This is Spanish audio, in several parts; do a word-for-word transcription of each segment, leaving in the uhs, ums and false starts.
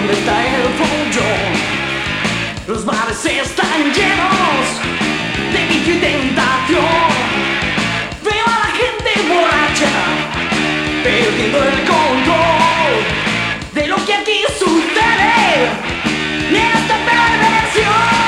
¿dónde está el fondo? Los bares están llenos de vicio y tentación. Veo a la gente borracha perdiendo el control de lo que aquí sucede en esta perversión.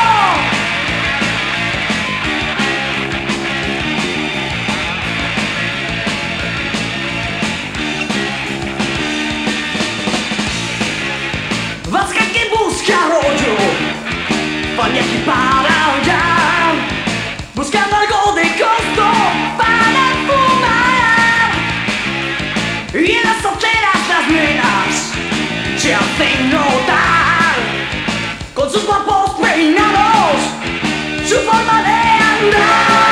Vasca que busca rollo, van de aquí para allá, buscando algo de costo para fumar. Y en las hoteras las nenas se hacen notar con sus guapos peinados, su forma de andar.